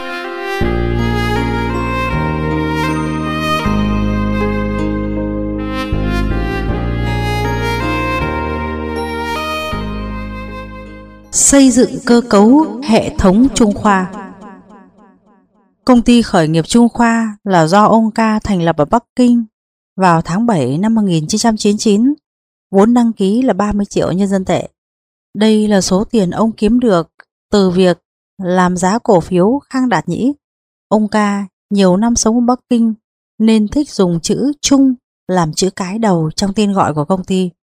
Xây dựng cơ cấu hệ thống Trung Khoa. Công ty Khởi nghiệp Trung Khoa là do ông Ca thành lập ở Bắc Kinh vào tháng bảy năm một nghìn chín trăm chín mươi chín, vốn đăng ký là ba mươi triệu nhân dân tệ. Đây là số tiền ông kiếm được từ việc làm giá cổ phiếu Khang Đạt Nhĩ. Ông Ca nhiều năm sống ở Bắc Kinh nên thích dùng chữ Trung làm chữ cái đầu trong tên gọi của công ty.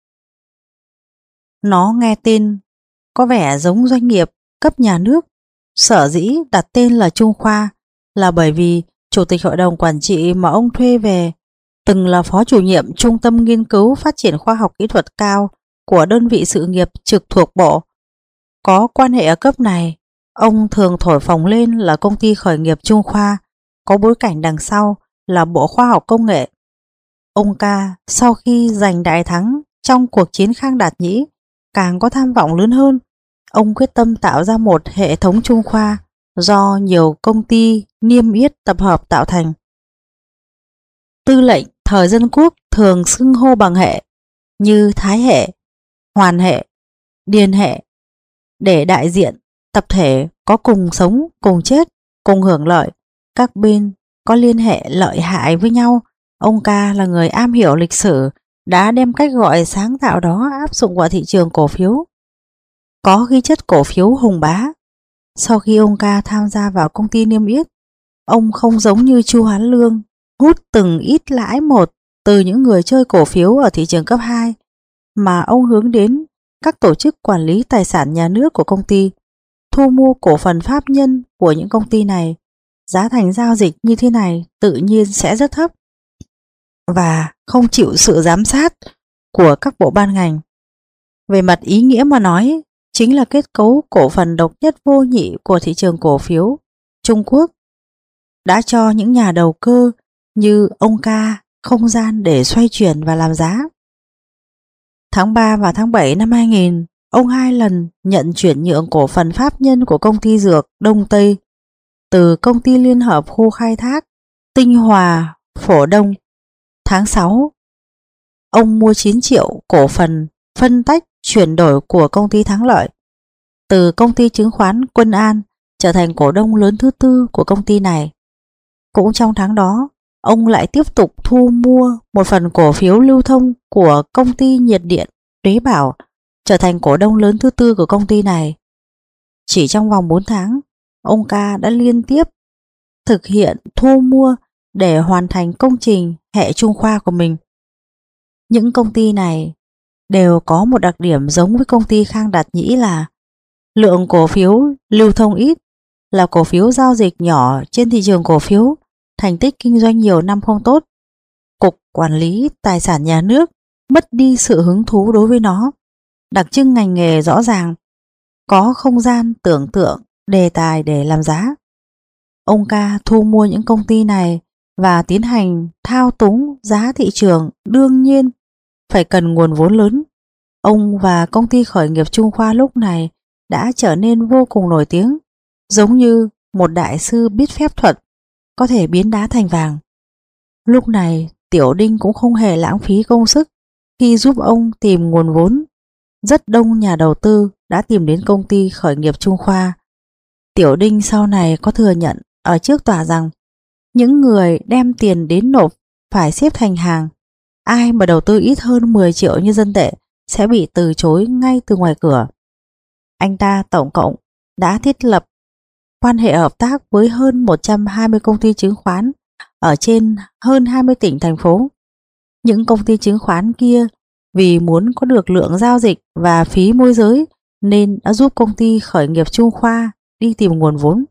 Nó nghe tên có vẻ giống doanh nghiệp cấp nhà nước. Sở dĩ đặt tên là Trung Khoa là bởi vì chủ tịch hội đồng quản trị mà ông thuê về từng là phó chủ nhiệm Trung tâm Nghiên cứu Phát triển Khoa học Kỹ thuật cao của đơn vị sự nghiệp trực thuộc Bộ. Có quan hệ ở cấp này, ông thường thổi phồng lên là công ty Khởi nghiệp Trung Khoa, có bối cảnh đằng sau là Bộ Khoa học Công nghệ. Ông Ca sau khi giành đại thắng trong cuộc chiến Khang Đạt Nhĩ càng có tham vọng lớn hơn. Ông quyết tâm tạo ra một hệ thống Trung Khoa do nhiều công ty niêm yết tập hợp tạo thành. Tư lệnh thời dân quốc thường xưng hô bằng hệ như Thái hệ, Hoàn hệ, Điền hệ để đại diện tập thể có cùng sống, cùng chết, cùng hưởng lợi, các bên có liên hệ lợi hại với nhau. Ông Ca là người am hiểu lịch sử, đã đem cách gọi sáng tạo đó áp dụng vào thị trường cổ phiếu. Có ghi chất cổ phiếu Hùng Bá. Sau khi ông Ca tham gia vào công ty niêm yết, ông không giống như Chu Hoán Lương hút từng ít lãi một từ những người chơi cổ phiếu ở thị trường cấp hai, mà ông hướng đến các tổ chức quản lý tài sản nhà nước của công ty, thu mua cổ phần pháp nhân của những công ty này. Giá thành giao dịch như thế này tự nhiên sẽ rất thấp và không chịu sự giám sát của các bộ ban ngành. Về mặt ý nghĩa mà nói, chính là kết cấu cổ phần độc nhất vô nhị của thị trường cổ phiếu Trung Quốc đã cho những nhà đầu cơ như ông Ca không gian để xoay chuyển và làm giá. Tháng ba và tháng bảy năm hai nghìn, ông hai lần nhận chuyển nhượng cổ phần pháp nhân của công ty dược Đông Tây từ công ty liên hợp khu khai thác Tinh Hòa, Phổ Đông. Tháng sáu, ông mua chín triệu cổ phần phân tách chuyển đổi của công ty Thắng Lợi từ công ty chứng khoán Quân An, trở thành cổ đông lớn thứ tư của công ty này. Cũng trong tháng đó, ông lại tiếp tục thu mua một phần cổ phiếu lưu thông của công ty nhiệt điện Đế Bảo, trở thành cổ đông lớn thứ tư của công ty này. Chỉ trong vòng bốn tháng, ông Ca đã liên tiếp thực hiện thu mua để hoàn thành công trình hệ Trung Khoa của mình. Những công ty này đều có một đặc điểm giống với công ty Khang Đạt Nhĩ là lượng cổ phiếu lưu thông ít, là cổ phiếu giao dịch nhỏ trên thị trường cổ phiếu, thành tích kinh doanh nhiều năm không tốt. Cục Quản lý Tài sản Nhà nước mất đi sự hứng thú đối với nó. Đặc trưng ngành nghề rõ ràng, có không gian tưởng tượng, đề tài để làm giá. Ông Ca thu mua những công ty này và tiến hành thao túng giá thị trường, đương nhiên phải cần nguồn vốn lớn. Ông và công ty khởi nghiệp Trung Khoa lúc này đã trở nên vô cùng nổi tiếng, giống như một đại sư biết phép thuật, có thể biến đá thành vàng. Lúc này Tiểu Đinh cũng không hề lãng phí công sức khi giúp ông tìm nguồn vốn. Rất đông nhà đầu tư đã tìm đến công ty khởi nghiệp Trung Khoa. Tiểu Đinh sau này có thừa nhận ở trước tòa rằng những người đem tiền đến nộp phải xếp thành hàng. Ai mà đầu tư ít hơn mười triệu nhân dân tệ sẽ bị từ chối ngay từ ngoài cửa. Anh ta tổng cộng đã thiết lập quan hệ hợp tác với hơn một trăm hai mươi công ty chứng khoán ở trên hơn hai mươi tỉnh thành phố. Những công ty chứng khoán kia vì muốn có được lượng giao dịch và phí môi giới nên đã giúp công ty khởi nghiệp Trung Khoa đi tìm nguồn vốn.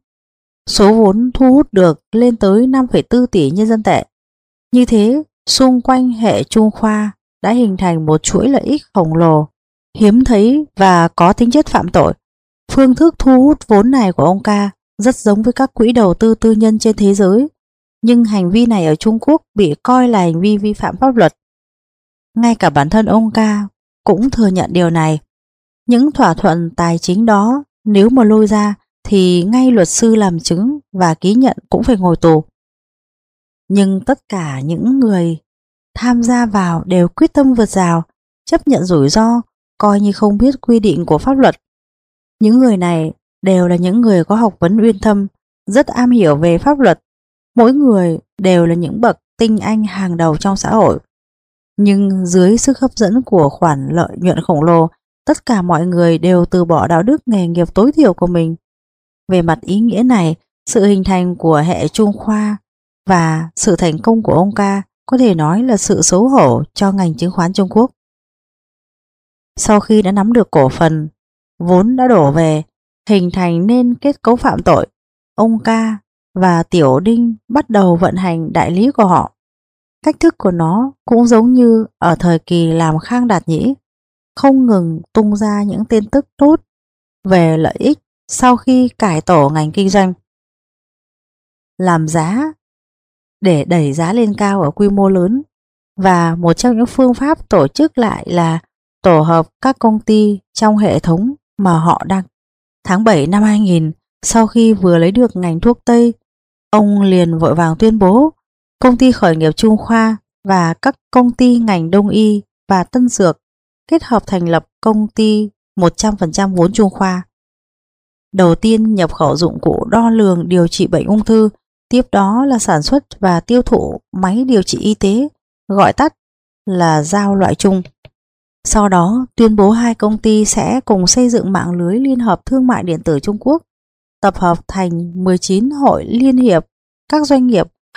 Số vốn thu hút được lên tới năm phẩy bốn tỷ nhân dân tệ. Như thế, xung quanh hệ Trung Khoa đã hình thành một chuỗi lợi ích khổng lồ, hiếm thấy và có tính chất phạm tội. Phương thức thu hút vốn này của ông Ca rất giống với các quỹ đầu tư tư nhân trên thế giới, nhưng hành vi này ở Trung Quốc bị coi là hành vi vi phạm pháp luật. Ngay cả bản thân ông Ca cũng thừa nhận điều này. Những thỏa thuận tài chính đó nếu mà lôi ra thì ngay luật sư làm chứng và ký nhận cũng phải ngồi tù. Nhưng tất cả những người tham gia vào đều quyết tâm vượt rào, chấp nhận rủi ro, coi như không biết quy định của pháp luật. Những người này đều là những người có học vấn uyên thâm, rất am hiểu về pháp luật. Mỗi người đều là những bậc tinh anh hàng đầu trong xã hội. Nhưng dưới sức hấp dẫn của khoản lợi nhuận khổng lồ, tất cả mọi người đều từ bỏ đạo đức nghề nghiệp tối thiểu của mình. Về mặt ý nghĩa này, sự hình thành của hệ Trung Khoa và sự thành công của ông Ca có thể nói là sự xấu hổ cho ngành chứng khoán Trung Quốc. Sau khi đã nắm được cổ phần, vốn đã đổ về, hình thành nên kết cấu phạm tội, ông Ca và Tiểu Đinh bắt đầu vận hành đại lý của họ. Cách thức của nó cũng giống như ở thời kỳ làm Khang Đạt Nhĩ, không ngừng tung ra những tin tức tốt về lợi ích sau khi cải tổ ngành kinh doanh. Làm giá để đẩy giá lên cao ở quy mô lớn, và một trong những phương pháp tổ chức lại là tổ hợp các công ty trong hệ thống mà họ đang. Tháng bảy năm hai nghìn, sau khi vừa lấy được ngành thuốc Tây, ông liền vội vàng tuyên bố công ty khởi nghiệp Trung Khoa và các công ty ngành Đông y và Tân dược kết hợp thành lập công ty một trăm phần trăm vốn Trung Khoa. Đầu tiên nhập khẩu dụng cụ đo lường điều trị bệnh ung thư, tiếp đó là sản xuất và tiêu thụ máy điều trị y tế, gọi tắt là Giao loại chung. Sau đó tuyên bố hai công ty sẽ cùng xây dựng mạng lưới liên hợp thương mại điện tử Trung Quốc, tập hợp thành mười chín hội liên hiệp các doanh nghiệp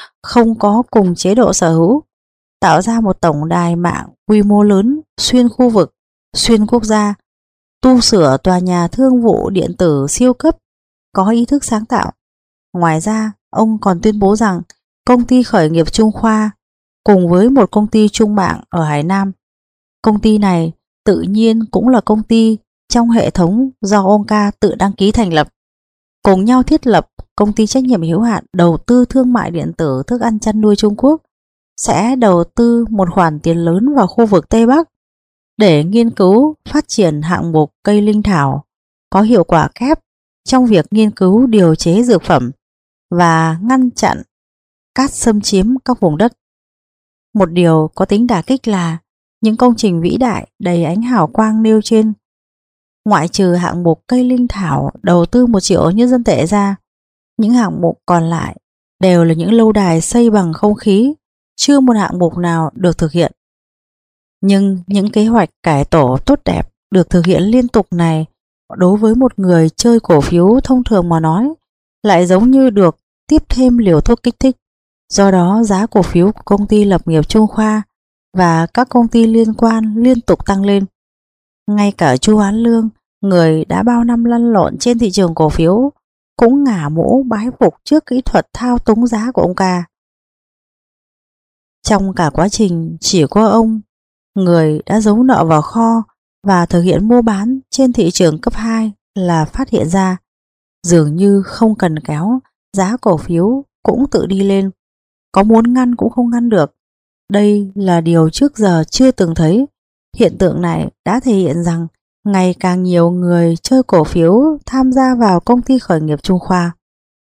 không có cùng chế độ sở hữu, tạo ra một tổng đài mạng quy mô lớn xuyên khu vực, xuyên quốc gia, tu sửa tòa nhà thương vụ điện tử siêu cấp, có ý thức sáng tạo. Ngoài ra, ông còn tuyên bố rằng công ty khởi nghiệp Trung Khoa cùng với một công ty trung mạng ở Hải Nam. Công ty này tự nhiên cũng là công ty trong hệ thống do ông Ca tự đăng ký thành lập. Cùng nhau thiết lập công ty trách nhiệm hữu hạn đầu tư thương mại điện tử thức ăn chăn nuôi Trung Quốc, sẽ đầu tư một khoản tiền lớn vào khu vực Tây Bắc để nghiên cứu phát triển hạng mục cây linh thảo có hiệu quả kép trong việc nghiên cứu điều chế dược phẩm và ngăn chặn cát xâm chiếm các vùng đất. Một điều có tính đả kích là những công trình vĩ đại đầy ánh hào quang nêu trên, ngoại trừ hạng mục cây linh thảo đầu tư một triệu nhân dân tệ ra, những hạng mục còn lại đều là những lâu đài xây bằng không khí, chưa một hạng mục nào được thực hiện. Nhưng những kế hoạch cải tổ tốt đẹp được thực hiện liên tục này, đối với một người chơi cổ phiếu thông thường mà nói, lại giống như được tiếp thêm liều thuốc kích thích. Do đó, giá cổ phiếu của công ty lập nghiệp Trung Khoa và các công ty liên quan liên tục tăng lên. Ngay cả Chu Án Lương, người đã bao năm lăn lộn trên thị trường cổ phiếu, cũng ngả mũ bái phục trước kỹ thuật thao túng giá của ông Ca. Trong cả quá trình, chỉ có ông, người đã giấu nợ vào kho và thực hiện mua bán trên thị trường cấp hai, là phát hiện ra dường như không cần kéo, giá cổ phiếu cũng tự đi lên, có muốn ngăn cũng không ngăn được. Đây là điều trước giờ chưa từng thấy. Hiện tượng này đã thể hiện rằng ngày càng nhiều người chơi cổ phiếu tham gia vào công ty khởi nghiệp Trung Khoa.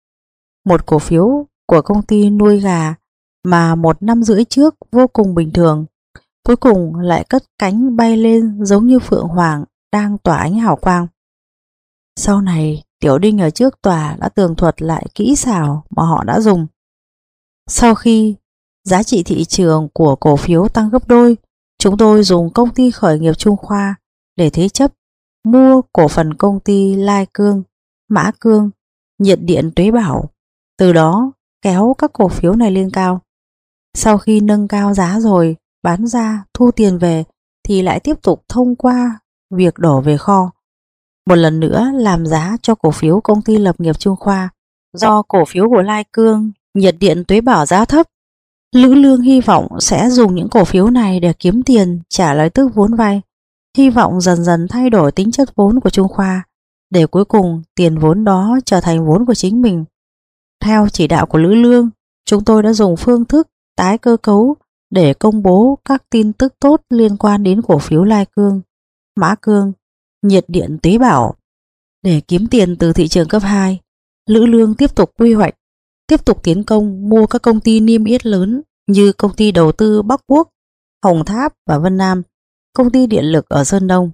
Một cổ phiếu của công ty nuôi gà mà một năm rưỡi trước vô cùng bình thường, cuối cùng lại cất cánh bay lên giống như phượng hoàng đang tỏa ánh hào quang. Sau này, Tiểu Đinh ở trước tòa đã tường thuật lại kỹ xảo mà họ đã dùng. Sau khi giá trị thị trường của cổ phiếu tăng gấp đôi, chúng tôi dùng công ty khởi nghiệp Trung Khoa để thế chấp mua cổ phần công ty Lai Cương, Mã Cương, Nhiệt Điện Tuế Bảo, từ đó kéo các cổ phiếu này lên cao. Sau khi nâng cao giá rồi, bán ra, thu tiền về thì lại tiếp tục thông qua việc đổ về kho. Một lần nữa làm giá cho cổ phiếu công ty lập nghiệp Trung Khoa. Do cổ phiếu của Lai Cương, Nhiệt Điện Tuế Bảo giá thấp, Lữ Lương hy vọng sẽ dùng những cổ phiếu này để kiếm tiền trả lời tức vốn vay, hy vọng dần dần thay đổi tính chất vốn của Trung Khoa, để cuối cùng tiền vốn đó trở thành vốn của chính mình. Theo chỉ đạo của Lữ Lương, chúng tôi đã dùng phương thức tái cơ cấu để công bố các tin tức tốt liên quan đến cổ phiếu Lai Cương, Mã Cương, Nhiệt Điện Tuế Bảo. Để kiếm tiền từ thị trường cấp hai, Lữ Lương tiếp tục quy hoạch, tiếp tục tiến công mua các công ty niêm yết lớn như công ty đầu tư Bắc Quốc, Hồng Tháp và Vân Nam, công ty điện lực ở Sơn Đông.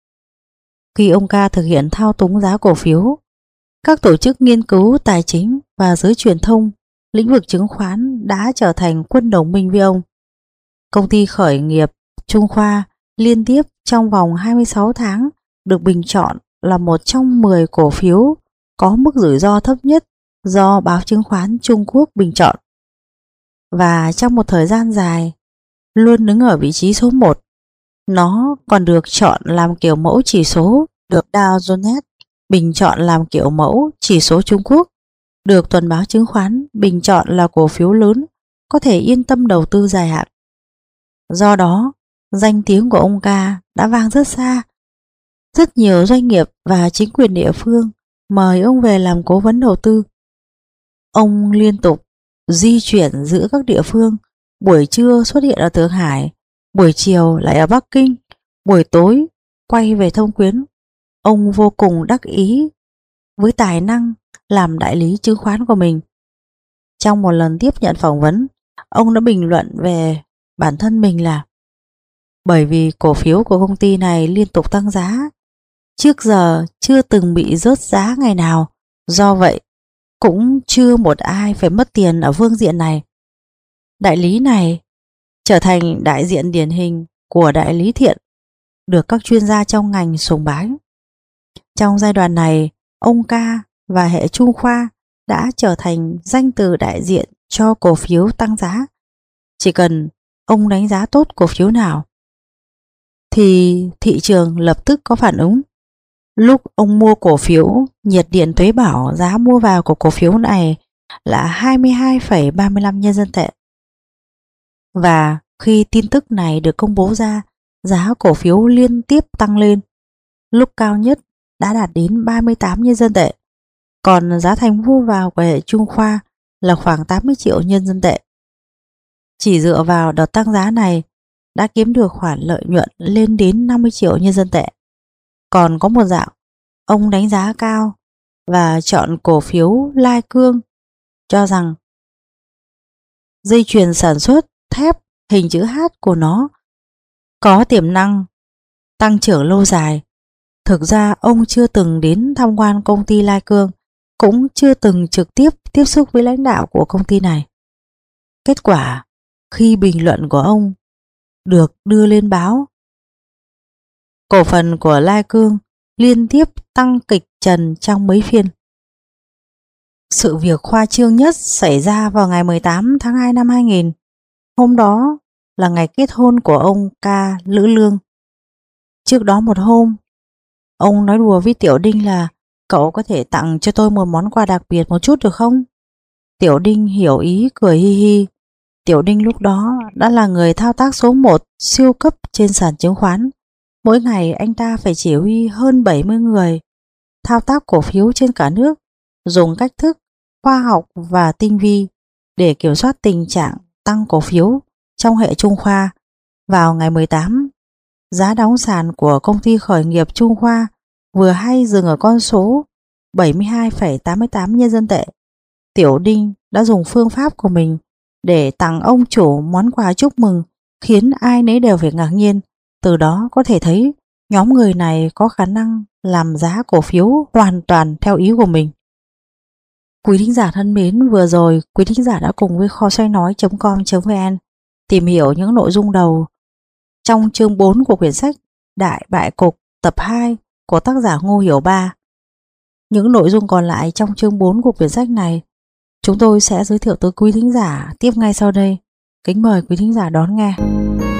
Khi ông Ca thực hiện thao túng giá cổ phiếu, các tổ chức nghiên cứu tài chính và giới truyền thông lĩnh vực chứng khoán đã trở thành quân đồng minh với ông. Công ty khởi nghiệp Trung Khoa liên tiếp trong vòng hai mươi sáu tháng được bình chọn là một trong mười cổ phiếu có mức rủi ro thấp nhất do báo chứng khoán Trung Quốc bình chọn. Và trong một thời gian dài, luôn đứng ở vị trí số một. Nó còn được chọn làm kiểu mẫu chỉ số, được Dow Jones bình chọn làm kiểu mẫu chỉ số Trung Quốc, được tuần báo chứng khoán bình chọn là cổ phiếu lớn, có thể yên tâm đầu tư dài hạn. Do đó, danh tiếng của ông Ca đã vang rất xa. Rất nhiều doanh nghiệp và chính quyền địa phương mời ông về làm cố vấn đầu tư. Ông liên tục di chuyển giữa các địa phương, buổi trưa xuất hiện ở Thượng Hải, buổi chiều lại ở Bắc Kinh, buổi tối quay về Thông Quyến. Ông vô cùng đắc ý với tài năng làm đại lý chứng khoán của mình. Trong một lần tiếp nhận phỏng vấn, ông đã bình luận về bản thân mình là: bởi vì cổ phiếu của công ty này liên tục tăng giá, trước giờ chưa từng bị rớt giá ngày nào, do vậy cũng chưa một ai phải mất tiền ở phương diện này. Đại lý này trở thành đại diện điển hình của đại lý thiện, được các chuyên gia trong ngành sùng bái. Trong giai đoạn này, ông Ca và hệ Trung Khoa đã trở thành danh từ đại diện cho cổ phiếu tăng giá. Chỉ cần ông đánh giá tốt cổ phiếu nào thì thị trường lập tức có phản ứng. Lúc ông mua cổ phiếu nhiệt điện Tuế Bảo, giá mua vào của cổ phiếu này là hai mươi hai phẩy ba mươi lăm nhân dân tệ. Và khi tin tức này được công bố ra, giá cổ phiếu liên tiếp tăng lên. Lúc cao nhất đã đạt đến ba mươi tám nhân dân tệ. Còn giá thành mua vào của hệ Trung Khoa là khoảng tám mươi triệu nhân dân tệ. Chỉ dựa vào đợt tăng giá này đã kiếm được khoản lợi nhuận lên đến năm mươi triệu nhân dân tệ. Còn có một dạng, ông đánh giá cao và chọn cổ phiếu Lai Cương, cho rằng dây chuyền sản xuất thép hình chữ H của nó có tiềm năng tăng trưởng lâu dài. Thực ra ông chưa từng đến tham quan công ty Lai Cương, cũng chưa từng trực tiếp tiếp xúc với lãnh đạo của công ty này. Kết quả, khi bình luận của ông được đưa lên báo, cổ phần của Lai Cương liên tiếp tăng kịch trần trong mấy phiên. Sự việc khoa trương nhất xảy ra vào ngày mười tám tháng hai năm hai nghìn. Hôm đó là ngày kết hôn của ông Ca Lữ Lương. Trước đó một hôm, ông nói đùa với Tiểu Đinh là cậu có thể tặng cho tôi một món quà đặc biệt một chút được không? Tiểu Đinh hiểu ý cười hi hi. Tiểu Đinh lúc đó đã là người thao tác số một siêu cấp trên sàn chứng khoán. Mỗi ngày anh ta phải chỉ huy hơn bảy mươi người thao tác cổ phiếu trên cả nước, dùng cách thức khoa học và tinh vi để kiểm soát tình trạng tăng cổ phiếu trong hệ Trung Khoa. Vào ngày mười tám, giá đóng sàn của công ty khởi nghiệp Trung Khoa vừa hay dừng ở con số bảy mươi hai phẩy tám mươi tám nhân dân tệ. Tiểu Đinh đã dùng phương pháp của mình để tặng ông chủ món quà chúc mừng, khiến ai nấy đều phải ngạc nhiên. Từ đó có thể thấy nhóm người này có khả năng làm giá cổ phiếu hoàn toàn theo ý của mình. Quý thính giả thân mến, vừa rồi quý thính giả đã cùng với kho xoay nói chấm com chấm vn tìm hiểu những nội dung đầu trong chương bốn của quyển sách Đại Bại Cục tập hai của tác giả Ngô Hiểu Ba. Những nội dung còn lại trong chương bốn của quyển sách này chúng tôi sẽ giới thiệu tới quý thính giả tiếp ngay sau đây. Kính mời quý thính giả đón nghe.